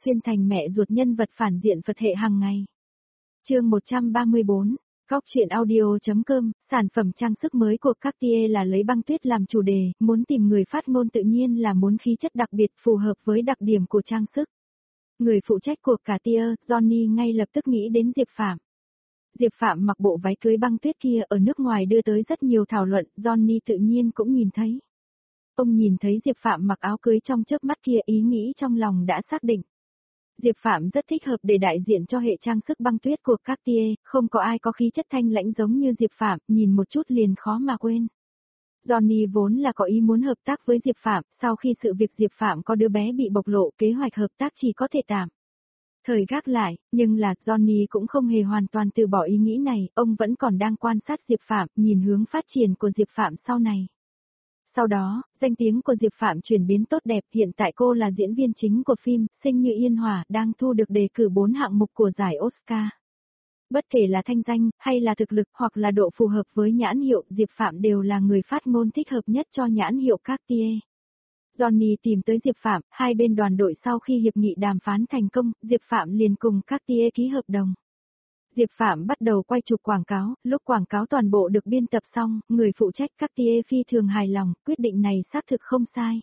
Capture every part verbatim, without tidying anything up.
xuyên thành mẹ ruột nhân vật phản diện Phật hệ hàng ngày. Chương một trăm ba mươi bốn, Góc truyện audio.com, sản phẩm trang sức mới của Cartier là lấy băng tuyết làm chủ đề, muốn tìm người phát ngôn tự nhiên là muốn khí chất đặc biệt phù hợp với đặc điểm của trang sức. Người phụ trách của Cartier, Johnny ngay lập tức nghĩ đến Diệp Phạm. Diệp Phạm mặc bộ váy cưới băng tuyết kia ở nước ngoài đưa tới rất nhiều thảo luận, Johnny tự nhiên cũng nhìn thấy. Ông nhìn thấy Diệp Phạm mặc áo cưới trong chớp mắt kia, ý nghĩ trong lòng đã xác định. Diệp Phạm rất thích hợp để đại diện cho hệ trang sức băng tuyết của Cartier, không có ai có khí chất thanh lãnh giống như Diệp Phạm, nhìn một chút liền khó mà quên. Johnny vốn là có ý muốn hợp tác với Diệp Phạm, sau khi sự việc Diệp Phạm có đứa bé bị bộc lộ, kế hoạch hợp tác chỉ có thể tạm thời gác lại, nhưng là Johnny cũng không hề hoàn toàn từ bỏ ý nghĩ này, ông vẫn còn đang quan sát Diệp Phạm, nhìn hướng phát triển của Diệp Phạm sau này. Sau đó, danh tiếng của Diệp Phạm chuyển biến tốt đẹp, hiện tại cô là diễn viên chính của phim Sinh Như Yên Hòa, đang thu được đề cử bốn hạng mục của giải Oscar. Bất kể là thanh danh, hay là thực lực, hoặc là độ phù hợp với nhãn hiệu, Diệp Phạm đều là người phát ngôn thích hợp nhất cho nhãn hiệu Cartier. Johnny tìm tới Diệp Phạm, hai bên đoàn đội sau khi hiệp nghị đàm phán thành công, Diệp Phạm liền cùng Cartier ký hợp đồng. Diệp Phạm bắt đầu quay chụp quảng cáo, lúc quảng cáo toàn bộ được biên tập xong, người phụ trách Cartier phi thường hài lòng, quyết định này xác thực không sai.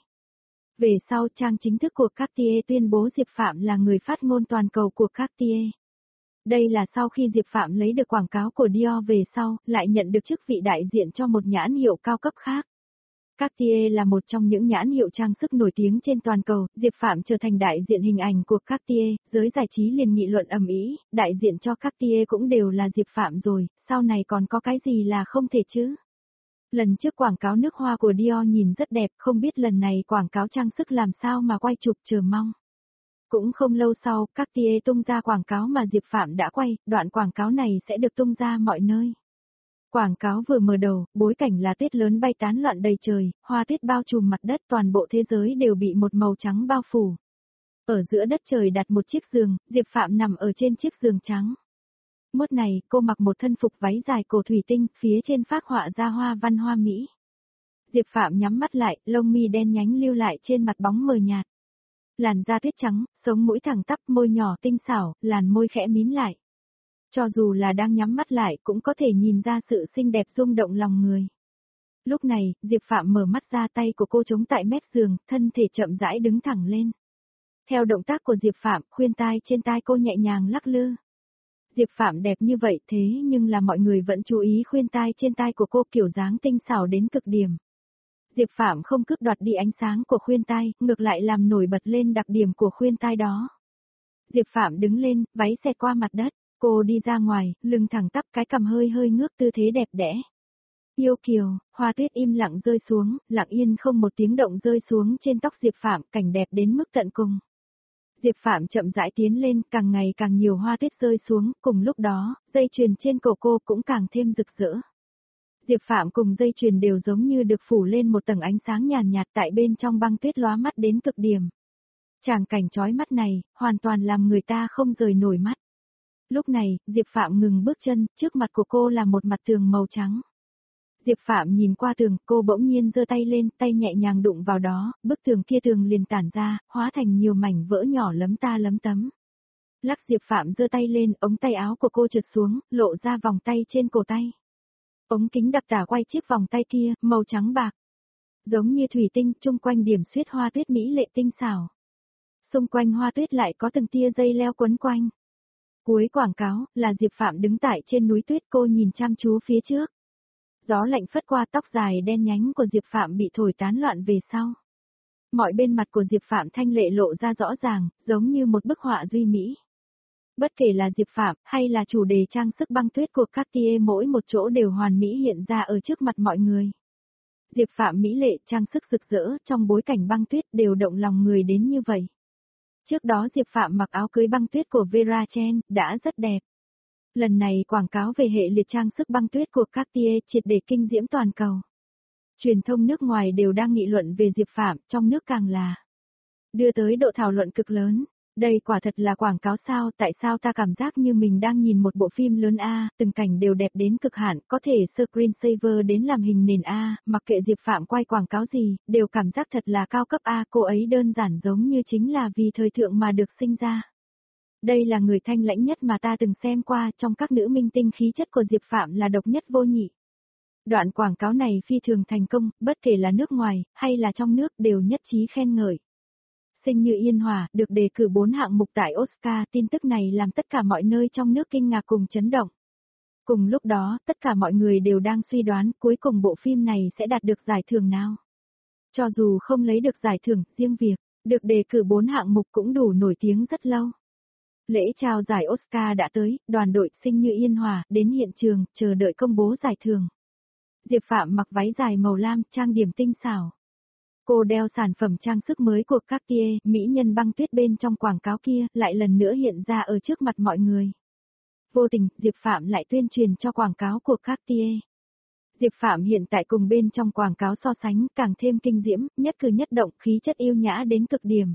Về sau, trang chính thức của Cartier tuyên bố Diệp Phạm là người phát ngôn toàn cầu của Cartier. Đây là sau khi Diệp Phạm lấy được quảng cáo của Dior về sau, lại nhận được chức vị đại diện cho một nhãn hiệu cao cấp khác. Cartier là một trong những nhãn hiệu trang sức nổi tiếng trên toàn cầu, Diệp Phạm trở thành đại diện hình ảnh của Cartier, giới giải trí liền nghị luận ầm ĩ, đại diện cho Cartier cũng đều là Diệp Phạm rồi, sau này còn có cái gì là không thể chứ? Lần trước quảng cáo nước hoa của Dior nhìn rất đẹp, không biết lần này quảng cáo trang sức làm sao mà quay chụp, chờ mong. Cũng không lâu sau, Cartier tung ra quảng cáo mà Diệp Phạm đã quay, đoạn quảng cáo này sẽ được tung ra mọi nơi. Quảng cáo vừa mở đầu, bối cảnh là tuyết lớn bay tán loạn đầy trời, hoa tuyết bao trùm mặt đất, toàn bộ thế giới đều bị một màu trắng bao phủ. Ở giữa đất trời đặt một chiếc giường, Diệp Phạm nằm ở trên chiếc giường trắng. Mốt này, cô mặc một thân phục váy dài cổ thủy tinh, phía trên phác họa ra hoa văn hoa mỹ. Diệp Phạm nhắm mắt lại, lông mi đen nhánh lưu lại trên mặt bóng mờ nhạt. Làn da tuyết trắng, sống mũi thẳng tắp, môi nhỏ tinh xảo, làn môi khẽ mím lại. Cho dù là đang nhắm mắt lại cũng có thể nhìn ra sự xinh đẹp rung động lòng người. Lúc này, Diệp Phạm mở mắt ra, tay của cô chống tại mép giường, thân thể chậm rãi đứng thẳng lên. Theo động tác của Diệp Phạm, khuyên tai trên tai cô nhẹ nhàng lắc lư. Diệp Phạm đẹp như vậy thế nhưng là mọi người vẫn chú ý khuyên tai trên tai của cô, kiểu dáng tinh xảo đến cực điểm. Diệp Phạm không cướp đoạt đi ánh sáng của khuyên tai, ngược lại làm nổi bật lên đặc điểm của khuyên tai đó. Diệp Phạm đứng lên, váy xẹt qua mặt đất. Cô đi ra ngoài, lưng thẳng tắp, cái cằm hơi hơi ngước, tư thế đẹp đẽ. Yêu kiều, hoa tuyết im lặng rơi xuống, lặng yên không một tiếng động rơi xuống trên tóc Diệp Phạm, cảnh đẹp đến mức tận cùng. Diệp Phạm chậm rãi tiến lên, càng ngày càng nhiều hoa tuyết rơi xuống, cùng lúc đó, dây chuyền trên cổ cô cũng càng thêm rực rỡ. Diệp Phạm cùng dây chuyền đều giống như được phủ lên một tầng ánh sáng nhàn nhạt, tại bên trong băng tuyết lóa mắt đến cực điểm. Tràng cảnh chói mắt này, hoàn toàn làm người ta không rời nổi mắt. Lúc này, Diệp Phạm ngừng bước chân, trước mặt của cô là một mặt tường màu trắng. Diệp Phạm nhìn qua tường, cô bỗng nhiên giơ tay lên, tay nhẹ nhàng đụng vào đó, bức tường kia tường liền tản ra, hóa thành nhiều mảnh vỡ nhỏ lấm ta lấm tấm. Lắc Diệp Phạm giơ tay lên, ống tay áo của cô trượt xuống, lộ ra vòng tay trên cổ tay. Ống kính đặc tả quay chiếc vòng tay kia, màu trắng bạc. Giống như thủy tinh, chung quanh điểm xuyết hoa tuyết mỹ lệ tinh xảo. Xung quanh hoa tuyết lại có từng tia dây leo quấn quanh. Cuối quảng cáo, là Diệp Phạm đứng tại trên núi tuyết, cô nhìn chăm chú phía trước. Gió lạnh phất qua, tóc dài đen nhánh của Diệp Phạm bị thổi tán loạn về sau. Mọi bên mặt của Diệp Phạm thanh lệ lộ ra rõ ràng, giống như một bức họa duy mỹ. Bất kể là Diệp Phạm, hay là chủ đề trang sức băng tuyết của Cartier, mỗi một chỗ đều hoàn mỹ hiện ra ở trước mặt mọi người. Diệp Phạm mỹ lệ, trang sức rực rỡ, trong bối cảnh băng tuyết đều động lòng người đến như vậy. Trước đó Diệp Phạm mặc áo cưới băng tuyết của Vera Chen, đã rất đẹp. Lần này quảng cáo về hệ liệt trang sức băng tuyết của Cartier triệt để kinh diễm toàn cầu. Truyền thông nước ngoài đều đang nghị luận về Diệp Phạm, trong nước càng là đưa tới độ thảo luận cực lớn. Đây quả thật là quảng cáo sao, tại sao ta cảm giác như mình đang nhìn một bộ phim lớn a, từng cảnh đều đẹp đến cực hạn, có thể screensaver đến làm hình nền a, mặc kệ Diệp Phạm quay quảng cáo gì, đều cảm giác thật là cao cấp a, cô ấy đơn giản giống như chính là vì thời thượng mà được sinh ra. Đây là người thanh lãnh nhất mà ta từng xem qua, trong các nữ minh tinh khí chất của Diệp Phạm là độc nhất vô nhị. Đoạn quảng cáo này phi thường thành công, bất kể là nước ngoài, hay là trong nước đều nhất trí khen ngợi. Sinh như Yên Hòa, được đề cử bốn hạng mục tại Oscar, tin tức này làm tất cả mọi nơi trong nước kinh ngạc cùng chấn động. Cùng lúc đó, tất cả mọi người đều đang suy đoán cuối cùng bộ phim này sẽ đạt được giải thưởng nào. Cho dù không lấy được giải thưởng, riêng việc được đề cử bốn hạng mục cũng đủ nổi tiếng rất lâu. Lễ trao giải Oscar đã tới, đoàn đội Sinh như Yên Hòa đến hiện trường, chờ đợi công bố giải thưởng. Diệp Phạm mặc váy dài màu lam, trang điểm tinh xảo. Cô đeo sản phẩm trang sức mới của Cartier, mỹ nhân băng tuyết bên trong quảng cáo kia, lại lần nữa hiện ra ở trước mặt mọi người. Vô tình, Diệp Phạm lại tuyên truyền cho quảng cáo của Cartier. Diệp Phạm hiện tại cùng bên trong quảng cáo so sánh, càng thêm kinh diễm, nhất cử nhất động, khí chất yêu nhã đến cực điểm.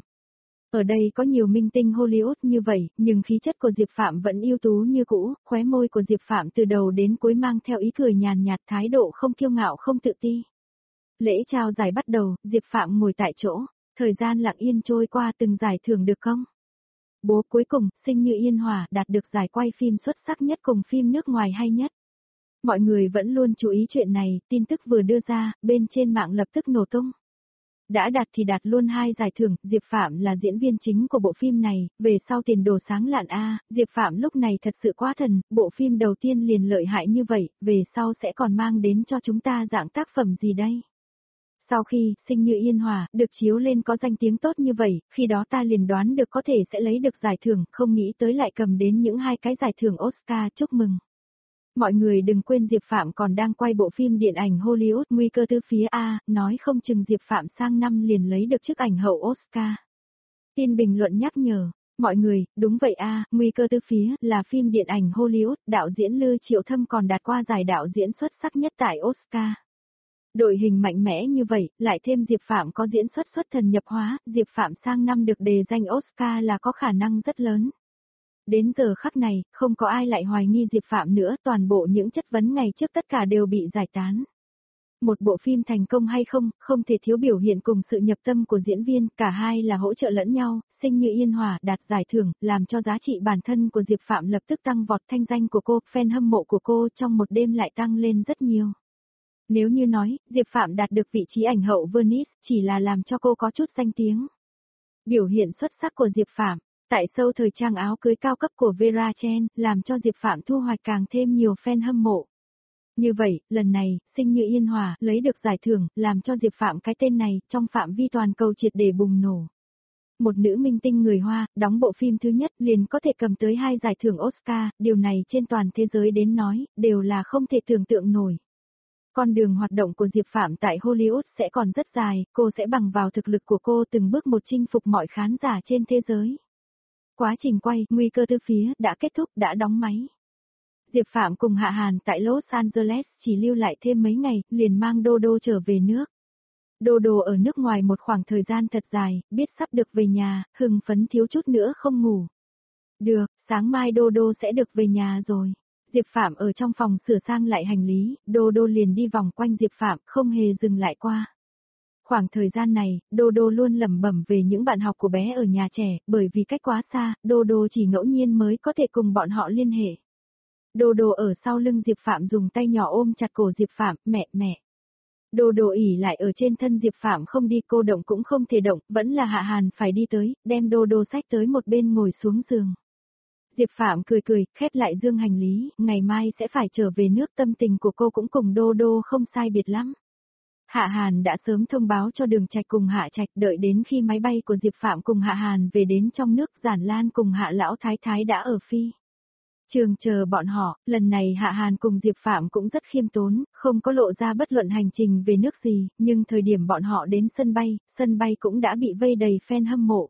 Ở đây có nhiều minh tinh Hollywood như vậy, nhưng khí chất của Diệp Phạm vẫn ưu tú như cũ, khóe môi của Diệp Phạm từ đầu đến cuối mang theo ý cười nhàn nhạt, thái độ không kiêu ngạo không tự ti. Lễ trao giải bắt đầu, Diệp Phạm ngồi tại chỗ, thời gian lặng yên trôi qua, từng giải thưởng được không? Bố cuối cùng, Sinh như Yên Hòa đạt được giải quay phim xuất sắc nhất cùng phim nước ngoài hay nhất. Mọi người vẫn luôn chú ý chuyện này, tin tức vừa đưa ra, bên trên mạng lập tức nổ tung. Đã đạt thì đạt luôn hai giải thưởng, Diệp Phạm là diễn viên chính của bộ phim này, về sau tiền đồ sáng lạn a, Diệp Phạm lúc này thật sự quá thần, bộ phim đầu tiên liền lợi hại như vậy, về sau sẽ còn mang đến cho chúng ta dạng tác phẩm gì đây? Sau khi Sinh như Yên Hòa được chiếu lên có danh tiếng tốt như vậy, khi đó ta liền đoán được có thể sẽ lấy được giải thưởng, không nghĩ tới lại cầm đến những hai cái giải thưởng Oscar, chúc mừng. Mọi người đừng quên Diệp Phạm còn đang quay bộ phim điện ảnh Hollywood Nguy cơ từ phía A, nói không chừng Diệp Phạm sang năm liền lấy được chức ảnh hậu Oscar. Tin bình luận nhắc nhở, mọi người, đúng vậy a, Nguy cơ từ phía là phim điện ảnh Hollywood, đạo diễn Lư Triệu Thâm còn đạt qua giải đạo diễn xuất sắc nhất tại Oscar. Đội hình mạnh mẽ như vậy, lại thêm Diệp Phạm có diễn xuất xuất thần nhập hóa, Diệp Phạm sang năm được đề danh Oscar là có khả năng rất lớn. Đến giờ khắc này, không có ai lại hoài nghi Diệp Phạm nữa, toàn bộ những chất vấn ngày trước tất cả đều bị giải tán. Một bộ phim thành công hay không, không thể thiếu biểu hiện cùng sự nhập tâm của diễn viên, cả hai là hỗ trợ lẫn nhau, Sinh như Yên Hòa đạt giải thưởng, làm cho giá trị bản thân của Diệp Phạm lập tức tăng vọt, thanh danh của cô, fan hâm mộ của cô trong một đêm lại tăng lên rất nhiều. Nếu như nói, Diệp Phạm đạt được vị trí ảnh hậu Venice, chỉ là làm cho cô có chút danh tiếng. Biểu hiện xuất sắc của Diệp Phạm, tại show thời trang áo cưới cao cấp của Vera Chen, làm cho Diệp Phạm thu hoạch càng thêm nhiều fan hâm mộ. Như vậy, lần này, Sinh như Yên Hòa lấy được giải thưởng, làm cho Diệp Phạm cái tên này, trong phạm vi toàn cầu triệt để bùng nổ. Một nữ minh tinh người Hoa, đóng bộ phim thứ nhất liền có thể cầm tới hai giải thưởng Oscar, điều này trên toàn thế giới đến nói, đều là không thể tưởng tượng nổi. Con đường hoạt động của Diệp Phạm tại Hollywood sẽ còn rất dài, cô sẽ bằng vào thực lực của cô từng bước một chinh phục mọi khán giả trên thế giới. Quá trình quay, Nguy cơ từ phía, đã kết thúc, đã đóng máy. Diệp Phạm cùng Hạ Hàn tại Los Angeles chỉ lưu lại thêm mấy ngày, liền mang Đô Đô trở về nước. Đô Đô ở nước ngoài một khoảng thời gian thật dài, biết sắp được về nhà, hưng phấn thiếu chút nữa không ngủ. Được, sáng mai Đô Đô sẽ được về nhà rồi. Diệp Phạm ở trong phòng sửa sang lại hành lý, Đô Đô liền đi vòng quanh Diệp Phạm, không hề dừng lại qua. Khoảng thời gian này, Đô Đô luôn lẩm bẩm về những bạn học của bé ở nhà trẻ, bởi vì cách quá xa, Đô Đô chỉ ngẫu nhiên mới có thể cùng bọn họ liên hệ. Đô Đô ở sau lưng Diệp Phạm dùng tay nhỏ ôm chặt cổ Diệp Phạm, mẹ mẹ. Đô Đô ỉ lại ở trên thân Diệp Phạm không đi, cô động cũng không thể động, vẫn là Hạ Hàn phải đi tới, đem Đô Đô xách tới một bên ngồi xuống giường. Diệp Phạm cười cười, khép lại dương hành lý, ngày mai sẽ phải trở về nước, tâm tình của cô cũng cùng Đô Đô không sai biệt lắm. Hạ Hàn đã sớm thông báo cho Đường Trạch cùng Hạ Trạch, đợi đến khi máy bay của Diệp Phạm cùng Hạ Hàn về đến trong nước, Giản Lan cùng Hạ Lão Thái Thái đã ở Phi Trường chờ bọn họ, lần này Hạ Hàn cùng Diệp Phạm cũng rất khiêm tốn, không có lộ ra bất luận hành trình về nước gì, nhưng thời điểm bọn họ đến sân bay, sân bay cũng đã bị vây đầy fan hâm mộ.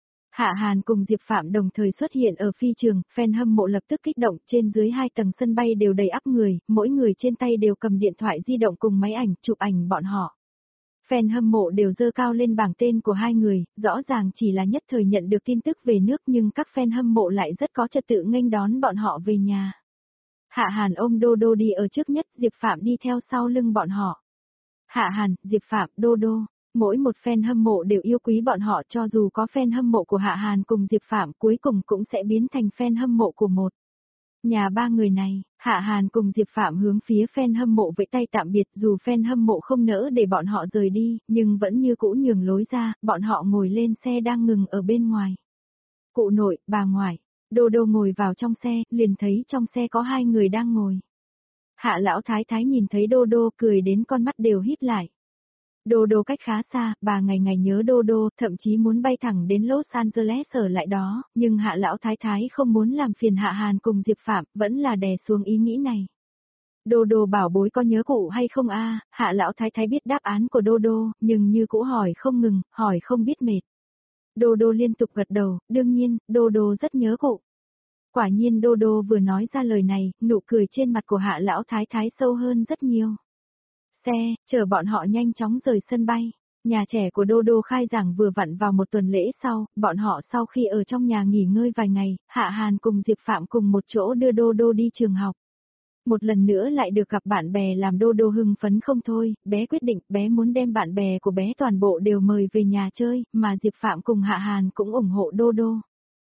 Hạ Hàn cùng Diệp Phạm đồng thời xuất hiện ở phi trường, fan hâm mộ lập tức kích động, trên dưới hai tầng sân bay đều đầy ắp người, mỗi người trên tay đều cầm điện thoại di động cùng máy ảnh, chụp ảnh bọn họ. Fan hâm mộ đều giơ cao lên bảng tên của hai người, rõ ràng chỉ là nhất thời nhận được tin tức về nước nhưng các fan hâm mộ lại rất có trật tự nghênh đón bọn họ về nhà. Hạ Hàn ôm Đô Đô đi ở trước nhất, Diệp Phạm đi theo sau lưng bọn họ. Hạ Hàn, Diệp Phạm, Đô Đô, mỗi một fan hâm mộ đều yêu quý bọn họ, cho dù có fan hâm mộ của Hạ Hàn cùng Diệp Phạm cuối cùng cũng sẽ biến thành fan hâm mộ của một nhà ba người này. Hạ Hàn cùng Diệp Phạm hướng phía fan hâm mộ vẫy tay tạm biệt, dù fan hâm mộ không nỡ để bọn họ rời đi, nhưng vẫn như cũ nhường lối ra, bọn họ ngồi lên xe đang ngừng ở bên ngoài. Cụ nội, bà ngoại, Đô Đô ngồi vào trong xe, liền thấy trong xe có hai người đang ngồi. Hạ lão thái thái nhìn thấy Đô Đô cười đến con mắt đều híp lại. Đô Đô cách khá xa, bà ngày ngày nhớ Đô Đô, thậm chí muốn bay thẳng đến Los Angeles ở lại đó, nhưng Hạ lão thái thái không muốn làm phiền Hạ Hàn cùng Diệp Phạm, vẫn là đè xuống ý nghĩ này. Đô Đô bảo bối có nhớ cụ hay không a? Hạ lão thái thái biết đáp án của Đô Đô, nhưng như cũ hỏi không ngừng, hỏi không biết mệt. Đô Đô liên tục gật đầu, đương nhiên, Đô Đô rất nhớ cụ. Quả nhiên Đô Đô vừa nói ra lời này, nụ cười trên mặt của Hạ lão thái thái sâu hơn rất nhiều. Xe, chờ bọn họ nhanh chóng rời sân bay. Nhà trẻ của Đô Đô khai giảng vừa vặn vào một tuần lễ sau, bọn họ sau khi ở trong nhà nghỉ ngơi vài ngày, Hạ Hàn cùng Diệp Phạm cùng một chỗ đưa Đô Đô đi trường học. Một lần nữa lại được gặp bạn bè làm Đô Đô hưng phấn không thôi, bé quyết định bé muốn đem bạn bè của bé toàn bộ đều mời về nhà chơi, mà Diệp Phạm cùng Hạ Hàn cũng ủng hộ Đô Đô.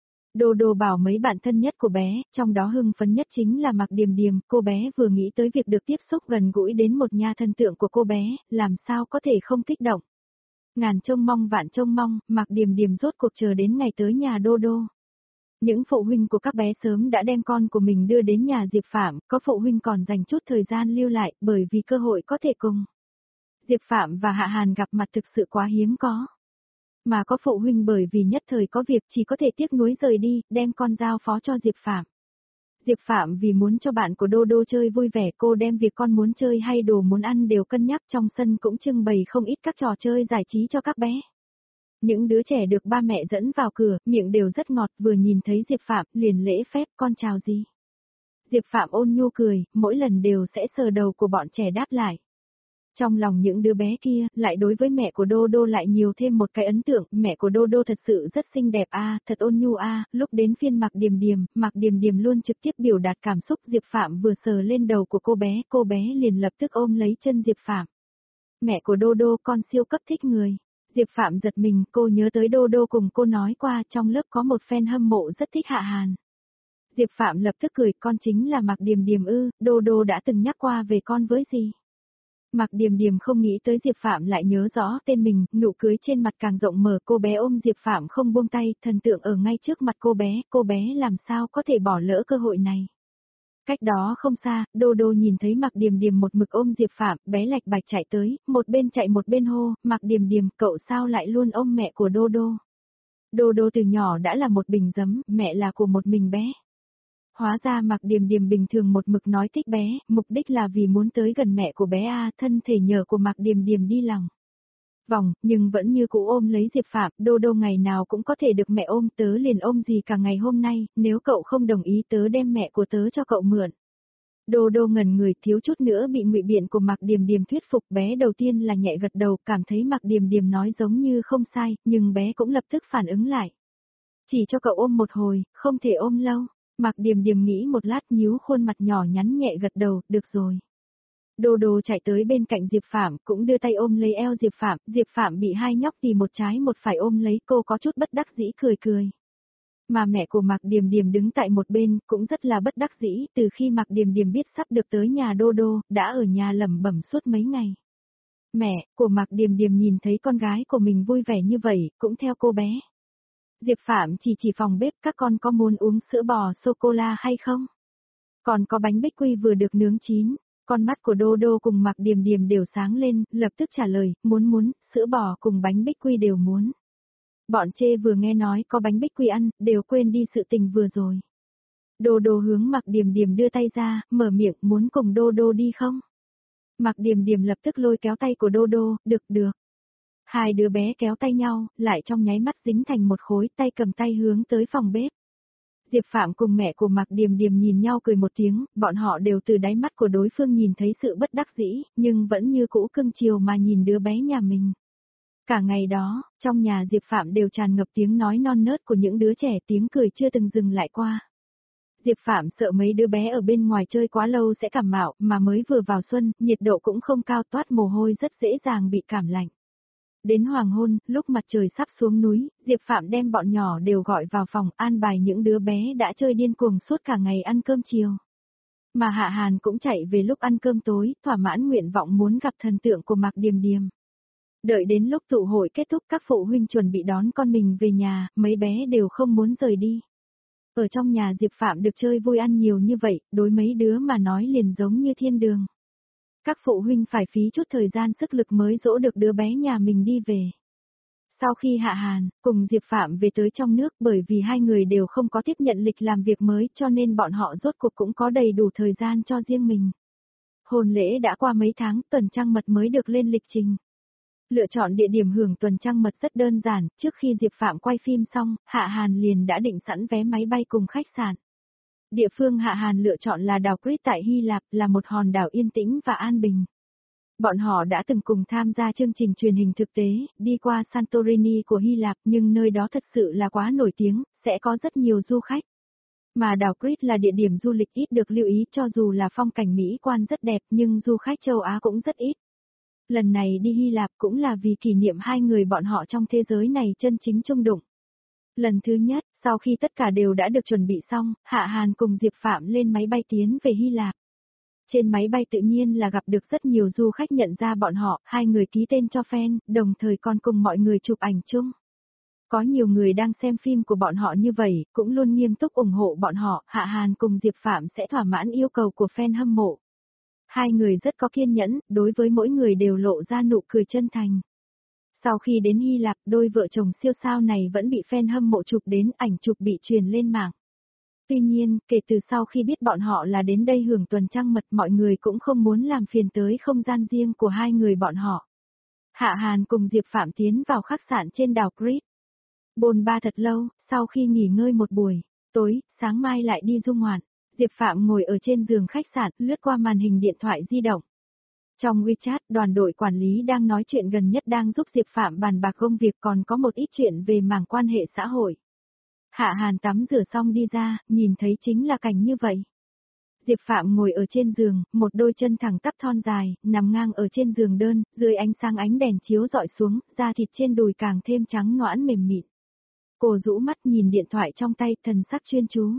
Đô Đô bảo mấy bạn thân nhất của bé, trong đó hưng phấn nhất chính là Mạc Điềm Điềm, cô bé vừa nghĩ tới việc được tiếp xúc gần gũi đến một nha thần tượng của cô bé, làm sao có thể không kích động. Ngàn trông mong vạn trông mong, Mạc Điềm Điềm rốt cuộc chờ đến ngày tới nhà Đô Đô. Những phụ huynh của các bé sớm đã đem con của mình đưa đến nhà Diệp Phạm, có phụ huynh còn dành chút thời gian lưu lại bởi vì cơ hội có thể cùng Diệp Phạm và Hạ Hàn gặp mặt thực sự quá hiếm có. Mà có phụ huynh bởi vì nhất thời có việc chỉ có thể tiếc nuối rời đi, đem con giao phó cho Diệp Phạm. Diệp Phạm vì muốn cho bạn của Đô Đô chơi vui vẻ, cô đem việc con muốn chơi hay đồ muốn ăn đều cân nhắc, trong sân cũng trưng bày không ít các trò chơi giải trí cho các bé. Những đứa trẻ được ba mẹ dẫn vào cửa, miệng đều rất ngọt, vừa nhìn thấy Diệp Phạm, liền lễ phép, con chào gì. Diệp Phạm ôn nhu cười, mỗi lần đều sẽ sờ đầu của bọn trẻ đáp lại. Trong lòng những đứa bé kia, lại đối với mẹ của Đô Đô lại nhiều thêm một cái ấn tượng, mẹ của Đô Đô thật sự rất xinh đẹp a, thật ôn nhu a, lúc đến phiên Mạc Điềm Điềm, Mạc Điềm Điềm luôn trực tiếp biểu đạt cảm xúc, Diệp Phạm vừa sờ lên đầu của cô bé, cô bé liền lập tức ôm lấy chân Diệp Phạm. Mẹ của Đô Đô, con siêu cấp thích người. Diệp Phạm giật mình, cô nhớ tới Đô Đô cùng cô nói qua trong lớp có một fan hâm mộ rất thích Hạ Hàn. Diệp Phạm lập tức cười, con chính là Mạc Điềm Điềm ư, Đô Đô đã từng nhắc qua về con với gì. Mạc Điềm Điềm không nghĩ tới Diệp Phạm lại nhớ rõ tên mình, nụ cười trên mặt càng rộng mở, cô bé ôm Diệp Phạm không buông tay, thần tượng ở ngay trước mặt cô bé, cô bé làm sao có thể bỏ lỡ cơ hội này. Cách đó không xa, Đô Đô nhìn thấy Mạc Điềm Điềm một mực ôm Diệp Phạm, bé lạch bạch chạy tới, một bên chạy một bên hô, Mạc Điềm Điềm, cậu sao lại luôn ôm mẹ của Đô Đô. Đô Đô từ nhỏ đã là một bình giấm, mẹ là của một mình bé. Hóa ra Mạc Điềm Điềm bình thường một mực nói thích bé, mục đích là vì muốn tới gần mẹ của bé a, thân thể nhờ của Mạc Điềm Điềm đi lòng vòng, nhưng vẫn như cũ ôm lấy Diệp Phạm, Đô Đô ngày nào cũng có thể được mẹ ôm, tớ liền ôm gì cả ngày hôm nay, nếu cậu không đồng ý tớ đem mẹ của tớ cho cậu mượn. Đô Đô ngẩn người, thiếu chút nữa bị ngụy biện của Mạc Điềm Điềm thuyết phục, bé đầu tiên là nhẹ gật đầu, cảm thấy Mạc Điềm Điềm nói giống như không sai, nhưng bé cũng lập tức phản ứng lại. Chỉ cho cậu ôm một hồi, không thể ôm lâu. Mạc Điềm Điềm nghĩ một lát, nhíu khuôn mặt nhỏ nhắn nhẹ gật đầu, được rồi. Đô Đô chạy tới bên cạnh Diệp Phạm, cũng đưa tay ôm lấy eo Diệp Phạm, Diệp Phạm bị hai nhóc tì một trái một phải ôm lấy, cô có chút bất đắc dĩ cười cười. Mà mẹ của Mạc Điềm Điềm đứng tại một bên, cũng rất là bất đắc dĩ, từ khi Mạc Điềm Điềm biết sắp được tới nhà Đô Đô, đã ở nhà lẩm bẩm suốt mấy ngày. Mẹ của Mạc Điềm Điềm nhìn thấy con gái của mình vui vẻ như vậy, cũng theo cô bé. Diệp Phạm chỉ chỉ phòng bếp, các con có muốn uống sữa bò sô-cô-la hay không? Còn có bánh bích quy vừa được nướng chín. Con mắt của Đô Đô cùng Mạc Điềm Điềm đều sáng lên, lập tức trả lời, muốn muốn, sữa bò cùng bánh bích quy đều muốn. Bọn chê vừa nghe nói có bánh bích quy ăn, đều quên đi sự tình vừa rồi. Đô Đô hướng Mạc Điềm Điềm đưa tay ra, mở miệng, muốn cùng Đô Đô đi không? Mạc Điềm Điềm lập tức lôi kéo tay của Đô Đô, được được. Hai đứa bé kéo tay nhau, lại trong nháy mắt dính thành một khối, tay cầm tay hướng tới phòng bếp. Diệp Phạm cùng mẹ của Mạc Điềm Điềm nhìn nhau cười một tiếng, bọn họ đều từ đáy mắt của đối phương nhìn thấy sự bất đắc dĩ, nhưng vẫn như cũ cưng chiều mà nhìn đứa bé nhà mình. Cả ngày đó, trong nhà Diệp Phạm đều tràn ngập tiếng nói non nớt của những đứa trẻ, tiếng cười chưa từng dừng lại qua. Diệp Phạm sợ mấy đứa bé ở bên ngoài chơi quá lâu sẽ cảm mạo, mà mới vừa vào xuân, nhiệt độ cũng không cao, toát mồ hôi rất dễ dàng bị cảm lạnh. Đến hoàng hôn, lúc mặt trời sắp xuống núi, Diệp Phạm đem bọn nhỏ đều gọi vào phòng, an bài những đứa bé đã chơi điên cuồng suốt cả ngày ăn cơm chiều. Mà Hạ Hàn cũng chạy về lúc ăn cơm tối, thỏa mãn nguyện vọng muốn gặp thần tượng của Mạc Điềm Điềm. Đợi đến lúc tụ hội kết thúc, các phụ huynh chuẩn bị đón con mình về nhà, mấy bé đều không muốn rời đi. Ở trong nhà Diệp Phạm được chơi vui ăn nhiều như vậy, đối mấy đứa mà nói liền giống như thiên đường. Các phụ huynh phải phí chút thời gian sức lực mới dỗ được đứa bé nhà mình đi về. Sau khi Hạ Hàn, cùng Diệp Phạm về tới trong nước, bởi vì hai người đều không có tiếp nhận lịch làm việc mới cho nên bọn họ rốt cuộc cũng có đầy đủ thời gian cho riêng mình. Hôn lễ đã qua mấy tháng, tuần trăng mật mới được lên lịch trình. Lựa chọn địa điểm hưởng tuần trăng mật rất đơn giản, trước khi Diệp Phạm quay phim xong, Hạ Hàn liền đã định sẵn vé máy bay cùng khách sạn. Địa phương Hạ Hàn lựa chọn là đảo Crete tại Hy Lạp, là một hòn đảo yên tĩnh và an bình. Bọn họ đã từng cùng tham gia chương trình truyền hình thực tế, đi qua Santorini của Hy Lạp, nhưng nơi đó thật sự là quá nổi tiếng, sẽ có rất nhiều du khách. Mà đảo Crete là địa điểm du lịch ít được lưu ý, cho dù là phong cảnh mỹ quan rất đẹp nhưng du khách châu Á cũng rất ít. Lần này đi Hy Lạp cũng là vì kỷ niệm hai người bọn họ trong thế giới này chân chính chung đụng. Lần thứ nhất, sau khi tất cả đều đã được chuẩn bị xong, Hạ Hàn cùng Diệp Phạm lên máy bay tiến về Hy Lạp. Trên máy bay tự nhiên là gặp được rất nhiều du khách nhận ra bọn họ, hai người ký tên cho fan, đồng thời còn cùng mọi người chụp ảnh chung. Có nhiều người đang xem phim của bọn họ như vậy, cũng luôn nghiêm túc ủng hộ bọn họ, Hạ Hàn cùng Diệp Phạm sẽ thỏa mãn yêu cầu của fan hâm mộ. Hai người rất có kiên nhẫn, đối với mỗi người đều lộ ra nụ cười chân thành. Sau khi đến Hy Lạp, đôi vợ chồng siêu sao này vẫn bị fan hâm mộ chụp đến, ảnh chụp bị truyền lên mạng. Tuy nhiên, kể từ sau khi biết bọn họ là đến đây hưởng tuần trăng mật, mọi người cũng không muốn làm phiền tới không gian riêng của hai người bọn họ. Hạ Hàn cùng Diệp Phạm tiến vào khách sạn trên đảo Crete. Bồn ba thật lâu, sau khi nghỉ ngơi một buổi, tối, sáng mai lại đi du ngoạn. Diệp Phạm ngồi ở trên giường khách sạn, lướt qua màn hình điện thoại di động. Trong WeChat, đoàn đội quản lý đang nói chuyện gần nhất đang giúp Diệp Phạm bàn bạc công việc, còn có một ít chuyện về mảng quan hệ xã hội. Hạ Hàn tắm rửa xong đi ra, nhìn thấy chính là cảnh như vậy. Diệp Phạm ngồi ở trên giường, một đôi chân thẳng tắp thon dài, nằm ngang ở trên giường đơn, dưới ánh sáng ánh đèn chiếu dọi xuống, da thịt trên đùi càng thêm trắng nõn mềm mịn. Cô rũ mắt nhìn điện thoại trong tay, thần sắc chuyên chú.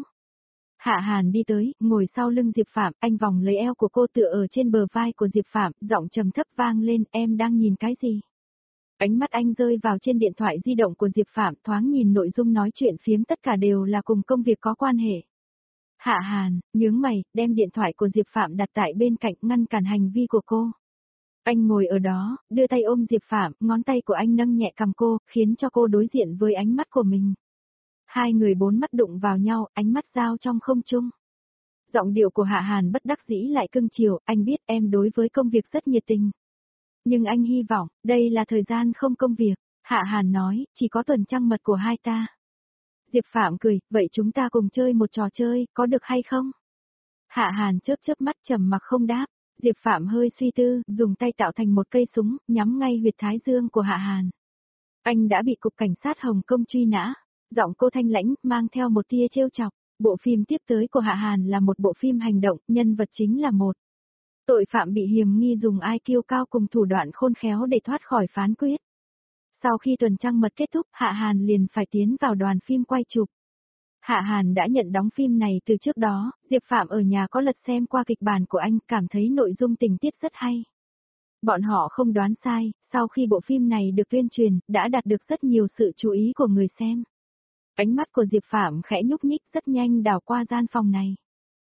Hạ Hàn đi tới, ngồi sau lưng Diệp Phạm, anh vòng lấy eo của cô tựa ở trên bờ vai của Diệp Phạm, giọng trầm thấp vang lên, em đang nhìn cái gì? Ánh mắt anh rơi vào trên điện thoại di động của Diệp Phạm, thoáng nhìn nội dung nói chuyện phiếm, tất cả đều là cùng công việc có quan hệ. Hạ Hàn, nhướng mày, đem điện thoại của Diệp Phạm đặt tại bên cạnh, ngăn cản hành vi của cô. Anh ngồi ở đó, đưa tay ôm Diệp Phạm, ngón tay của anh nâng nhẹ cằm cô, khiến cho cô đối diện với ánh mắt của mình. Hai người bốn mắt đụng vào nhau, ánh mắt giao trong không trung. Giọng điệu của Hạ Hàn bất đắc dĩ lại cưng chiều, anh biết em đối với công việc rất nhiệt tình. Nhưng anh hy vọng, đây là thời gian không công việc. Hạ Hàn nói, chỉ có tuần trăng mật của hai ta. Diệp Phạm cười, vậy chúng ta cùng chơi một trò chơi, có được hay không? Hạ Hàn chớp chớp mắt trầm mặc không đáp. Diệp Phạm hơi suy tư, dùng tay tạo thành một cây súng, nhắm ngay huyệt thái dương của Hạ Hàn. Anh đã bị cục cảnh sát Hồng Kông truy nã. Giọng cô thanh lãnh, mang theo một tia trêu chọc. Bộ phim tiếp tới của Hạ Hàn là một bộ phim hành động, nhân vật chính là một tội phạm bị hiềm nghi dùng i kiu cao cùng thủ đoạn khôn khéo để thoát khỏi phán quyết. Sau khi tuần trăng mật kết thúc, Hạ Hàn liền phải tiến vào đoàn phim quay chụp. Hạ Hàn đã nhận đóng phim này từ trước đó, Diệp Phạm ở nhà có lật xem qua kịch bản của anh, cảm thấy nội dung tình tiết rất hay. Bọn họ không đoán sai, sau khi bộ phim này được tuyên truyền, đã đạt được rất nhiều sự chú ý của người xem. Ánh mắt của Diệp Phạm khẽ nhúc nhích, rất nhanh đảo qua gian phòng này.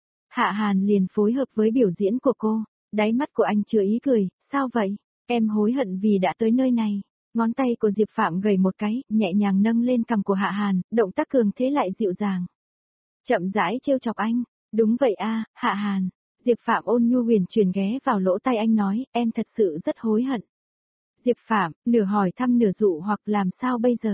Hạ Hàn liền phối hợp với biểu diễn của cô, đáy mắt của anh chứa ý cười, sao vậy, em hối hận vì đã tới nơi này. Ngón tay của Diệp Phạm gầy một cái, nhẹ nhàng nâng lên cằm của Hạ Hàn, động tác cường thế lại dịu dàng. Chậm rãi trêu chọc anh, đúng vậy a, Hạ Hàn. Diệp Phạm ôn nhu huyền truyền ghé vào lỗ tai anh nói, em thật sự rất hối hận. Diệp Phạm, nửa hỏi thăm nửa dụ hoặc làm sao bây giờ?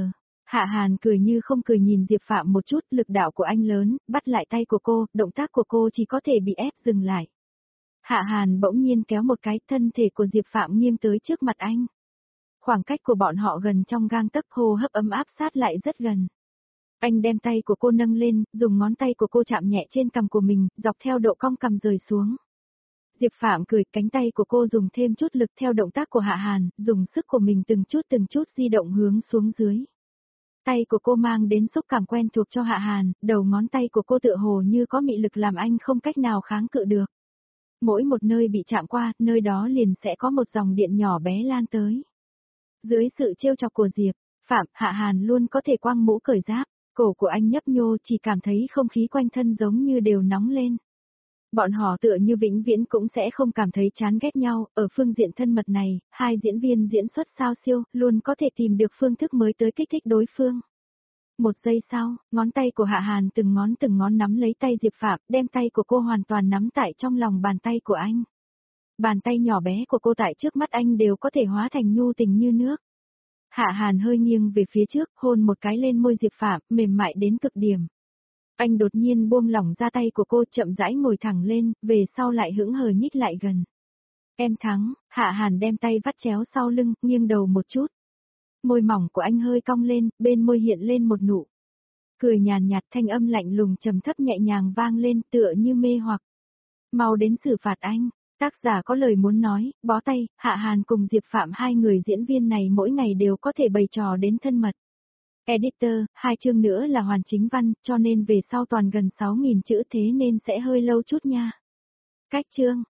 Hạ Hàn cười như không cười nhìn Diệp Phạm một chút, lực đạo của anh lớn, bắt lại tay của cô, động tác của cô chỉ có thể bị ép dừng lại. Hạ Hàn bỗng nhiên kéo một cái, thân thể của Diệp Phạm nghiêng tới trước mặt anh. Khoảng cách của bọn họ gần trong gang tấc, hô hấp ấm áp sát lại rất gần. Anh đem tay của cô nâng lên, dùng ngón tay của cô chạm nhẹ trên cằm của mình, dọc theo độ cong cằm rời xuống. Diệp Phạm cười, cánh tay của cô dùng thêm chút lực theo động tác của Hạ Hàn, dùng sức của mình từng chút từng chút di động hướng xuống dưới. Tay của cô mang đến xúc cảm quen thuộc cho Hạ Hàn, đầu ngón tay của cô tựa hồ như có mị lực làm anh không cách nào kháng cự được. Mỗi một nơi bị chạm qua, nơi đó liền sẽ có một dòng điện nhỏ bé lan tới. Dưới sự trêu chọc của Diệp Phạm, Hạ Hàn luôn có thể quăng mũ cởi giáp, cổ của anh nhấp nhô, chỉ cảm thấy không khí quanh thân giống như đều nóng lên. Bọn họ tựa như vĩnh viễn cũng sẽ không cảm thấy chán ghét nhau, ở phương diện thân mật này, hai diễn viên diễn xuất sao siêu, luôn có thể tìm được phương thức mới tới kích thích đối phương. Một giây sau, ngón tay của Hạ Hàn từng ngón từng ngón nắm lấy tay Diệp Phạm, đem tay của cô hoàn toàn nắm tại trong lòng bàn tay của anh. Bàn tay nhỏ bé của cô tại trước mắt anh đều có thể hóa thành nhu tình như nước. Hạ Hàn hơi nghiêng về phía trước, hôn một cái lên môi Diệp Phạm, mềm mại đến cực điểm. Anh đột nhiên buông lỏng ra tay của cô, chậm rãi ngồi thẳng lên, về sau lại hững hờ nhích lại gần. Em thắng, Hạ Hàn đem tay vắt chéo sau lưng, nghiêng đầu một chút. Môi mỏng của anh hơi cong lên, bên môi hiện lên một nụ cười nhàn nhạt, thanh âm lạnh lùng trầm thấp nhẹ nhàng vang lên, tựa như mê hoặc. Mau đến xử phạt anh. Tác giả có lời muốn nói, bó tay, Hạ Hàn cùng Diệp Phạm, hai người diễn viên này mỗi ngày đều có thể bày trò đến thân mật. Editor, hai chương nữa là hoàn chính văn, cho nên về sau toàn gần sáu nghìn chữ, thế nên sẽ hơi lâu chút nha. Cách chương.